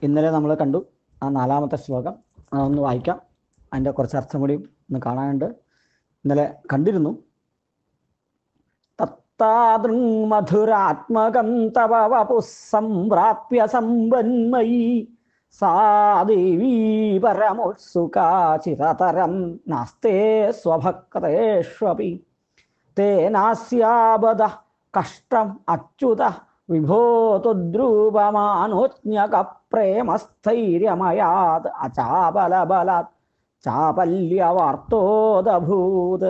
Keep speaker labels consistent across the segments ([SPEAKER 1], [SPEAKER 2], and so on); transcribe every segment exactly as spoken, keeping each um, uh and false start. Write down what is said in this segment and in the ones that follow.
[SPEAKER 1] ഇന്നലെ നമ്മൾ കണ്ടു ആ നാലാമത്തെ ശ്ലോകം. അതൊന്ന് വായിക്കാം. അതിൻ്റെ കുറച്ച് അർത്ഥം കൂടി ഒന്ന് കാണാനുണ്ട്. ഇന്നലെ കണ്ടിരുന്നു. തത്താദൃങ്മധുരാത്മകം തവ വപുസ്സംപ്രാപ്യ സമ്പന്മയീ സാ ദേവീ പരമോത്സുകാ ചിരതരം നാസ്തേ സ്വഭക്തേഷ്വപി തേനാസ്യാബദ കഷ്ടം അച്യുത വിഭോ തുദ്രൂപമാനോജ്ഞക പ്രേമസ്ഥൈര്യമയാത് അചാപലബലാത് ചാപല്യവാർത്തോദഭൂത്.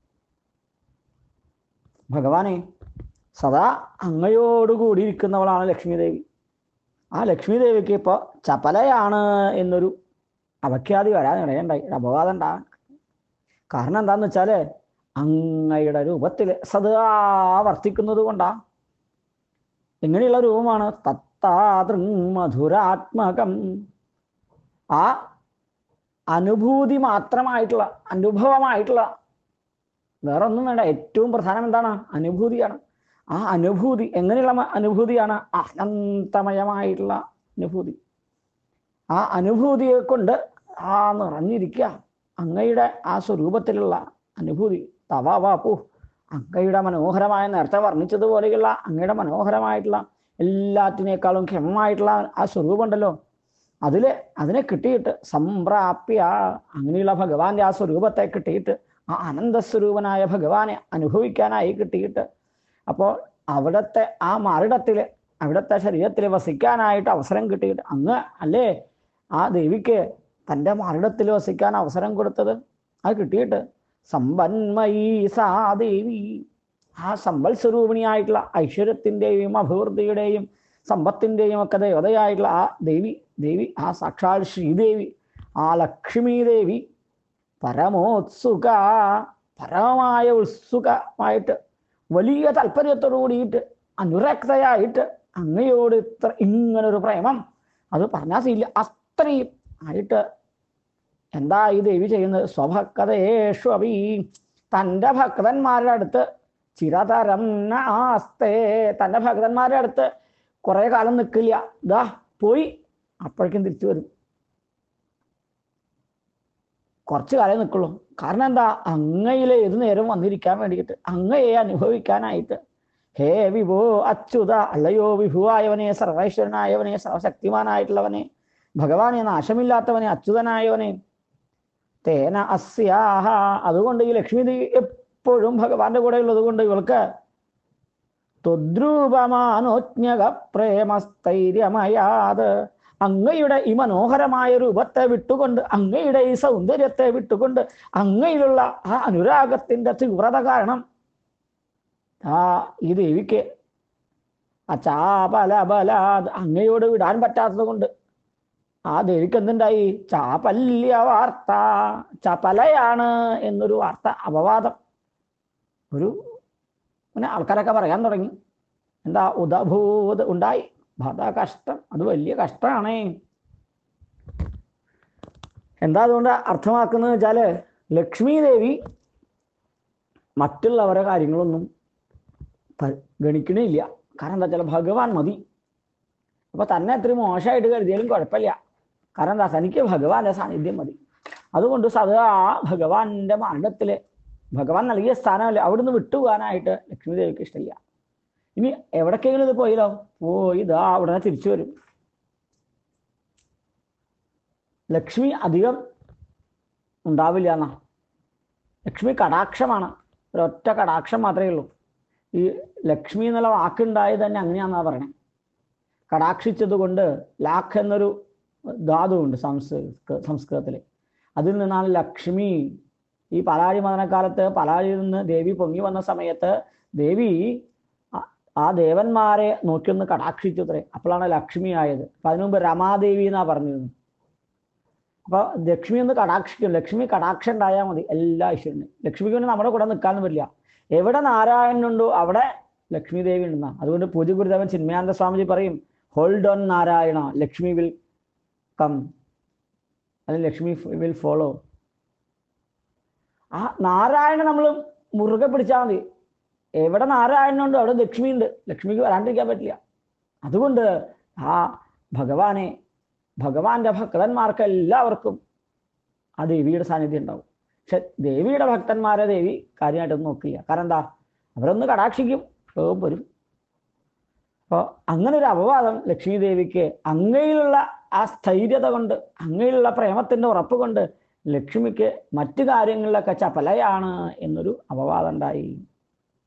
[SPEAKER 1] ഭഗവാനെ, സദാ അങ്ങയോടുകൂടിയിരിക്കുന്നവളാണ് ലക്ഷ്മീദേവി. ആ ലക്ഷ്മീദേവിക്ക് ഇപ്പോൾ ചപലയാണ് എന്നൊരു അപഖ്യാതി വരാൻ ഇടയുണ്ടായി, അപവാദം ഉണ്ടാകാൻ. കാരണം എന്താന്ന് വെച്ചാൽ അങ്ങയുടെ രൂപത്തിൽ സദാ വർത്തിക്കുന്നത് കൊണ്ടാ. എങ്ങനെയുള്ള രൂപമാണ്? തത്താതൃങ്മധുരാത്മകം. ആ അനുഭൂതി മാത്രമായിട്ടുള്ള, അനുഭവമായിട്ടുള്ള, വേറെ ഒന്നും വേണ്ട. ഏറ്റവും പ്രധാനം എന്താണ്? അനുഭൂതിയാണ്. ആ അനുഭൂതി എങ്ങനെയുള്ള അനുഭൂതിയാണ്? അനന്തമയമായിട്ടുള്ള അനുഭൂതി. ആ അനുഭൂതിയെ കൊണ്ട് ആ നിറഞ്ഞിരിക്കുക അങ്ങയുടെ ആ സ്വരൂപത്തിലുള്ള അനുഭൂതി. തവ വാപ്പു, അങ്ങയുടെ മനോഹരമായ, നേരത്തെ വർണ്ണിച്ചതുപോലെയുള്ള അങ്ങയുടെ മനോഹരമായിട്ടുള്ള എല്ലാറ്റിനേക്കാളും ക്ഷമമായിട്ടുള്ള ആ സ്വരൂപം ഉണ്ടല്ലോ, അതില് അതിനെ കിട്ടിയിട്ട് സംപ്രാപ്യ, അങ്ങനെയുള്ള ഭഗവാന്റെ ആ സ്വരൂപത്തെ കിട്ടിയിട്ട്, ആ അനന്തസ്വരൂപനായ ഭഗവാനെ അനുഭവിക്കാനായി കിട്ടിയിട്ട്, അപ്പോൾ അവിടുത്തെ ആ മാറിടത്തിൽ, അവിടുത്തെ ശരീരത്തിൽ വസിക്കാനായിട്ട് അവസരം കിട്ടിയിട്ട്, അങ്ങ് അല്ലേ ആ ദേവിക്ക് തൻ്റെ മാറിടത്തിൽ വസിക്കാൻ അവസരം കൊടുത്തത്. അത് കിട്ടിയിട്ട് സമ്പന്മയീ സാ ദേവി, ആ സമ്പൽ സ്വരൂപിണിയായിട്ടുള്ള ഐശ്വര്യത്തിൻ്റെയും അഭിവൃദ്ധിയുടെയും സമ്പത്തിൻ്റെയും ഒക്കെ ദേവതയായിട്ടുള്ള ആ ദേവി ദേവി ആ സാക്ഷാൽ ശ്രീദേവി, ആ ലക്ഷ്മീ ദേവി പരമോത്സുക, പരമമായ ഉത്സുകമായിട്ട്, വലിയ താല്പര്യത്തോടു കൂടിയിട്ട്, അനുരക്തയായിട്ട് അങ്ങയോട് ഇത്ര ഇങ്ങനൊരു പ്രേമം അത് പറഞ്ഞാൽ ഇല്ല, അത്രയും ആയിട്ട് എന്താ ഈ ദേവി ചെയ്യുന്നത്? സ്വഭക്തേഷു അഭി, തൻ്റെ ഭക്തന്മാരുടെ അടുത്ത് ചിരതരം നാസ്തേ, തൻ്റെ ഭക്തന്മാരുടെ അടുത്ത് കുറെ കാലം നിൽക്കില്ല, ഇതാ പോയി അപ്പോഴേക്കും തിരിച്ചു വരും. കുറച്ചു കാലം നിൽക്കുള്ളൂ. കാരണം എന്താ? അങ്ങയിലെ ഏതു നേരം വന്നിരിക്കാൻ വേണ്ടിയിട്ട്, അങ്ങയെ അനുഭവിക്കാനായിട്ട്. ഹേ വിഭോ അച്യുത, അല്ലയോ വിഭുവായവനെ, സർവൈശ്വരനായവനെ, സർവശക്തിമാനായിട്ടുള്ളവനെ, ഭഗവാനെ, നാശമില്ലാത്തവനെ, അച്യുതനായവനെ. തേന അസ്യാഹ, അതുകൊണ്ട് ഈ ലക്ഷ്മി ദേവി എപ്പോഴും ഭഗവാന്റെ കൂടെ ഉള്ളത് കൊണ്ട് ഇവൾക്ക് ത്വദ്രൂപമാനോജ്ഞക പ്രേമസ്ഥൈര്യമയാത്, അങ്ങയുടെ ഈ മനോഹരമായ രൂപത്തെ വിട്ടുകൊണ്ട്, അങ്ങയുടെ ഈ സൗന്ദര്യത്തെ വിട്ടുകൊണ്ട്, അങ്ങയിലുള്ള ആ അനുരാഗത്തിന്റെ തീവ്രത കാരണം ആ ഈ ദേവിക്ക് അചാപലബലാത്, അങ്ങയോട് വിടാൻ പറ്റാത്തത് കൊണ്ട് ആ ദേവിക്ക് എന്തുണ്ടായി? ചാപല്യ വാർത്ത, ചപലയാണ് എന്നൊരു വാർത്ത, അപവാദം ഒരു പിന്നെ ആൾക്കാരൊക്കെ പറയാൻ തുടങ്ങി. എന്താ? ഉദഭൂത് ഉണ്ടായി. ഭത കഷ്ടം, അത് വലിയ കഷ്ടമാണേ. എന്താ അതുകൊണ്ട് അർത്ഥമാക്കുന്നത് വെച്ചാല്, ലക്ഷ്മി ദേവി മറ്റുള്ളവരെ കാര്യങ്ങളൊന്നും ഗണിക്കണില്ല. കാരണം എന്താ വെച്ചാൽ ഭഗവാൻ മതി. അപ്പൊ തന്നെ എത്രയും മോശമായിട്ട് കരുതിയാലും കുഴപ്പമില്ല. കാരണം എന്താ? തനിക്ക് ഭഗവാന്റെ സാന്നിധ്യം മതി. അതുകൊണ്ട് സദാ ഭഗവാന്റെ മാർഗത്തില്, ഭഗവാൻ നൽകിയ സ്ഥാനമല്ലേ, അവിടുന്ന് വിട്ടുപോകാനായിട്ട് ലക്ഷ്മി ദേവിക്ക് ഇഷ്ടമില്ല. ഇനി എവിടേക്കെങ്കിലും ഇത് പോയില്ലോ, പോയി ഇതാ ഉടനെ തിരിച്ചു വരും. ലക്ഷ്മി അധികം ഉണ്ടാവില്ല എന്നാ. ലക്ഷ്മി കടാക്ഷമാണ്, ഒരൊറ്റ കടാക്ഷം മാത്രമേ ഉള്ളൂ. ഈ ലക്ഷ്മി എന്നുള്ള വാക്കുണ്ടായത് തന്നെ അങ്ങനെയാണെന്നാ പറയണേ. കടാക്ഷിച്ചത് കൊണ്ട് ലാഖ് എന്നൊരു ധാതുവുണ്ട് സംസ്കൃത സംസ്കൃതത്തിൽ. അതിൽ നിന്നാണ് ലക്ഷ്മി. ഈ പലാഴി മദനക്കാലത്ത് പലാഴിയിൽ നിന്ന് ദേവി പൊങ്ങി വന്ന സമയത്ത് ദേവി ആ ദേവന്മാരെ നോക്കിയൊന്ന് കടാക്ഷിച്ചു അത്രേ. അപ്പോഴാണ് ലക്ഷ്മി ആയത്. അപ്പൊ അതിനു മുമ്പ് രമാദേവി എന്നാ പറഞ്ഞിരുന്നു. അപ്പൊ ലക്ഷ്മി ഒന്ന് കടാക്ഷിക്കും. ലക്ഷ്മി കടാക്ഷം ഉണ്ടായാൽ മതി എല്ലാ ഐശ്വര്യനും. ലക്ഷ്മിക്ക് പിന്നെ നമ്മുടെ കൂടെ നിൽക്കാനും പറ്റില്ല. എവിടെ നാരായണനുണ്ടോ അവിടെ ലക്ഷ്മി ദേവി ഉണ്ടെന്നാ. അതുകൊണ്ട് പൂജ്യ ഗുരുദേവൻ ചിന്മയാനന്ദ സ്വാമിജി പറയും, hold on Narayana, Lakshmi will come, അല്ലെങ്കിൽ ലക്ഷ്മി വിൽ ഫോളോ. ആ നാരായണ നമ്മൾ മുറുകെ പിടിച്ചാൽ മതി. എവിടെ നാരായണനുണ്ടോ അവിടെ ലക്ഷ്മി ഉണ്ട്. ലക്ഷ്മിക്ക് വരാണ്ടിരിക്കാൻ പറ്റില്ല. അതുകൊണ്ട് ആ ഭഗവാനെ ഭഗവാന്റെ ഭക്തന്മാർക്ക് എല്ലാവർക്കും ആ ദേവിയുടെ സാന്നിധ്യം ഉണ്ടാവും. പക്ഷെ ദേവിയുടെ ഭക്തന്മാരെ ദേവി കാര്യമായിട്ടൊന്നും നോക്കില്ല. കാരണം എന്താ, അവരൊന്ന് കടാക്ഷിക്കും, ക്ഷോഭം വരും. അപ്പോൾ അങ്ങനെ ഒരു അപവാദം ലക്ഷ്മി ദേവിക്ക് അങ്ങയിലുള്ള ആ സ്ഥൈര്യത കൊണ്ട്, അങ്ങയിലുള്ള പ്രേമത്തിന്റെ ഉറപ്പ് കൊണ്ട് ലക്ഷ്മിക്ക് മറ്റു കാര്യങ്ങളിലൊക്കെ ചപലയാണ് എന്നൊരു അപവാദം ഉണ്ടായി.